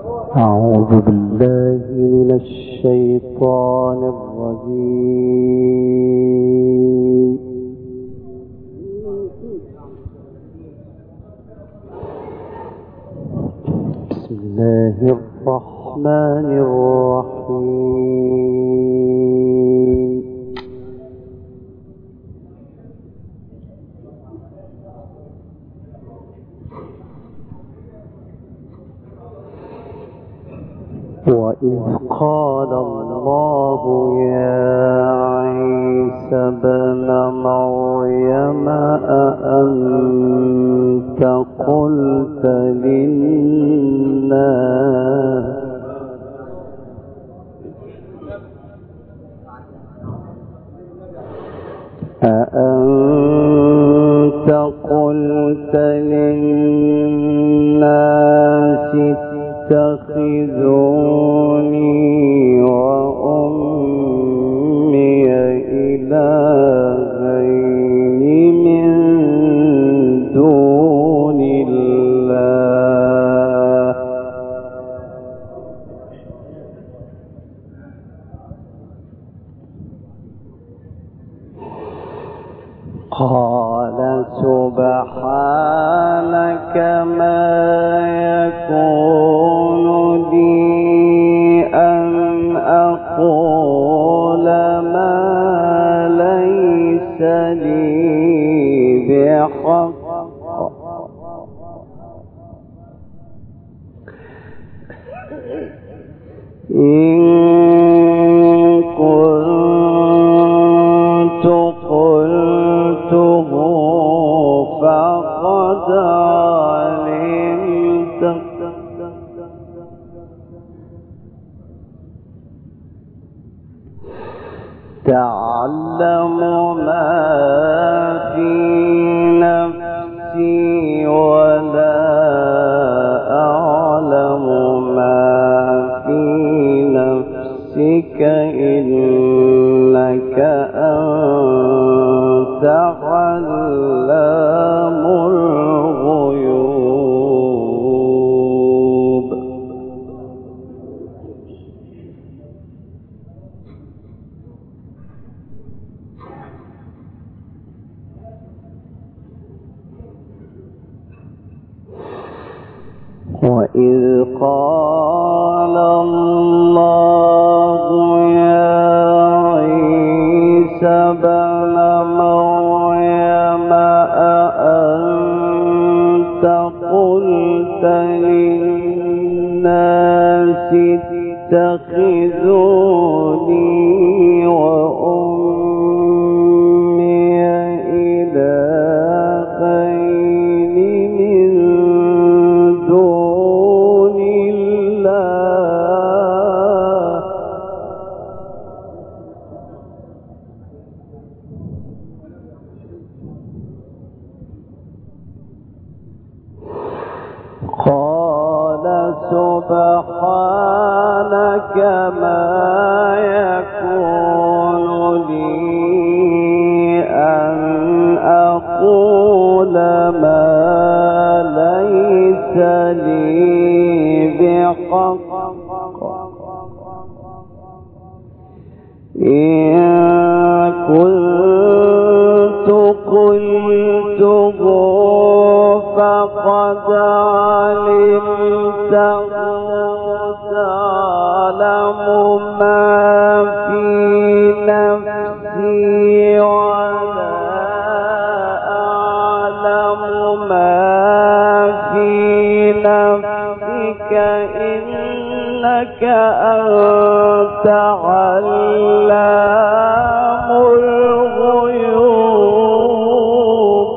أعوذ بالله من الشيطان الرجيم. بسم الله الرحمن الرحيم. وإذ قال الله يا عيسى ابن مريم أأنت قلت للناس اتخذوني وأمي إلهين من دون الله قال سبحانك ما يكون لي أن أقول ما ليس لي بحق إن كنت قلته فقد علمت تعلم ما في نفسي ولا أعلم ما في نفسك إنك أنت علام الغيوب. وإذ قال الله يا عيسى ابن مريم أأنت قلت للناس اتخذوني وأمي إلهين من دون الله قال سبحانك ما يكون لي أن أقول ما ليس لي بحق إن كنت قلته فقد علمت تعلم ما في نفسي ولا أعلم ما في نفسك إنك أنت علام الغيوب.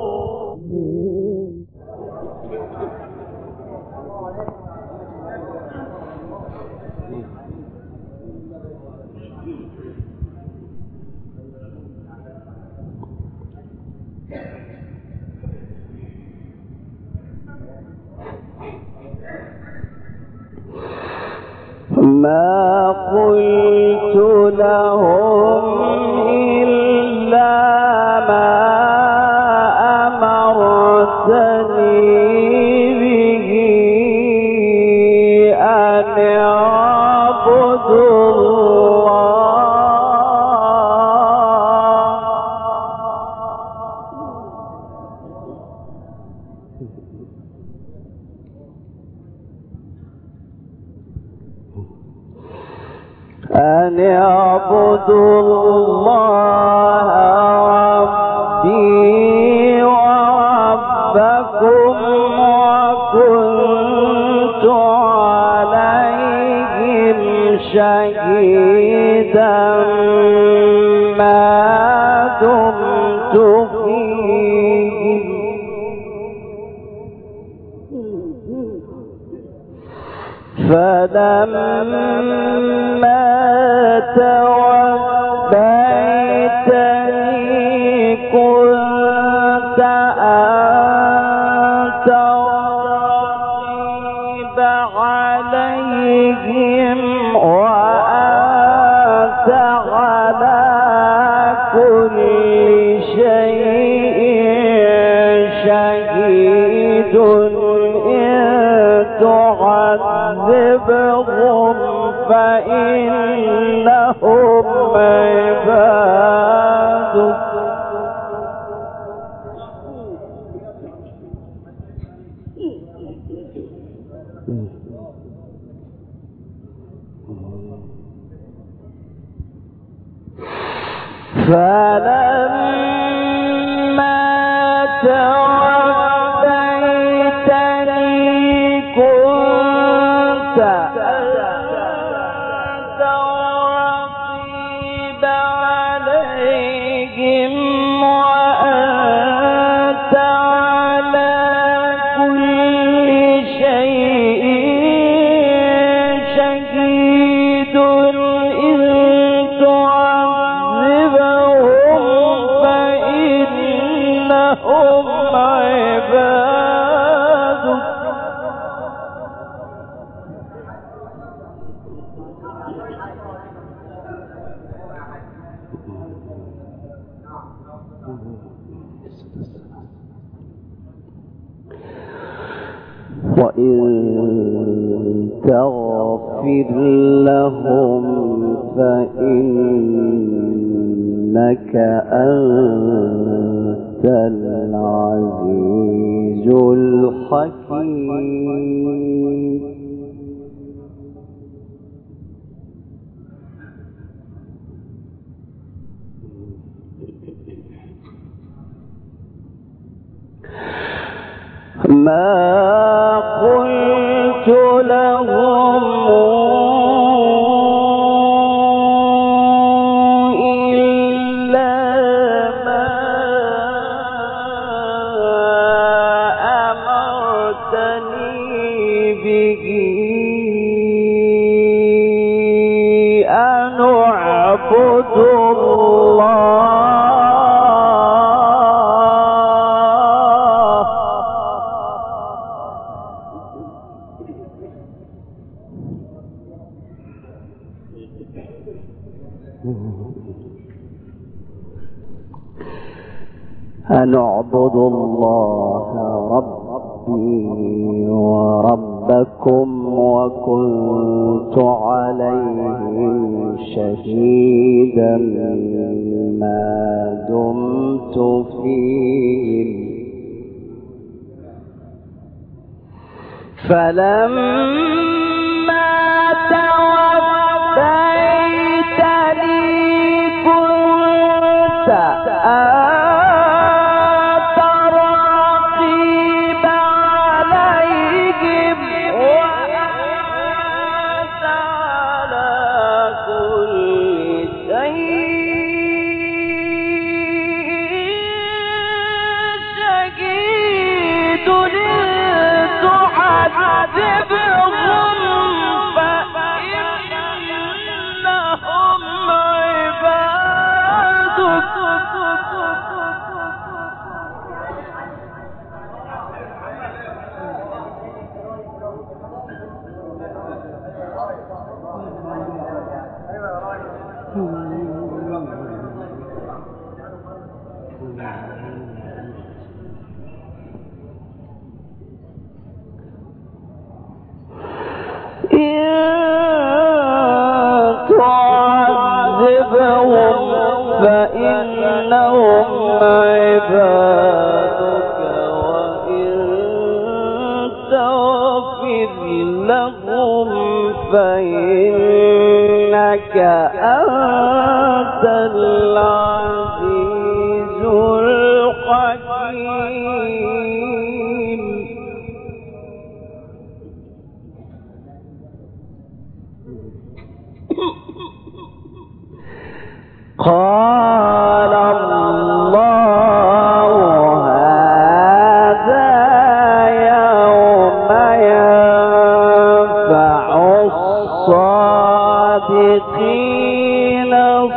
ما قلت لهم إلا ما أمرتني به أن اعبدوا الله ربي وربكم وكنت عليهم شهيدا ما دمت فيهم فلما توفيتني كنت أنت الرقيب عليهم وأنت على كل شيء شهيد إن تعذبهم فإنهم عبادك فلما توفيتني كنت أنت الرقيب عليهم وأنت على كل شيء شهيد إن تعذبهم فإنهم عبادك وإن تغفر لهم فإنك أنت العزيز الحكيم ما قلت لهم إلا ما أمرتني به أن أعبد الله أن اعبدوا الله ربي وربكم وكنت عليهم شهيدا ما دمت فيهم فلما توفيتني كنت أنت الرقيب عليهم وأنت على كل شيء شهيد تعذبهم فإنهم عبادك فإنهم عبادك وإن تغفر لهم فإنك أنت العزيز الحكيم. قال الله هذا يوم ينفع الصادقين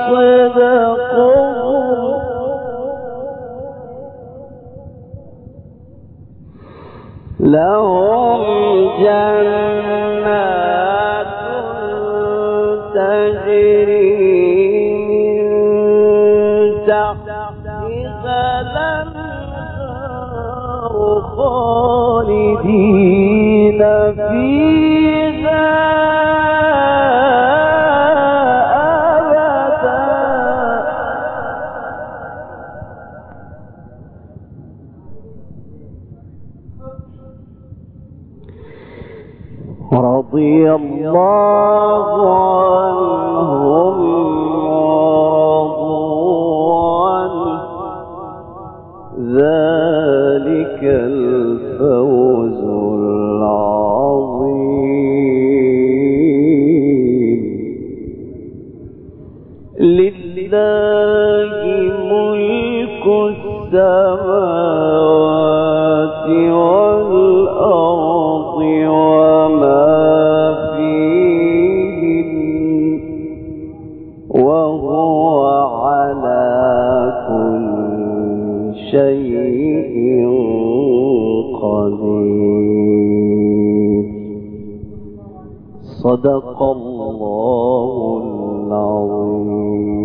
صدقهم لهم جنات تجري خالدين فيها أبدا رضي الله عنهم ورضوا عنه ذلك الفوز العظيم. لله ملك السماوات والأرض وما فيهن وهو على كل شيء قدير. صدق الله العظيم.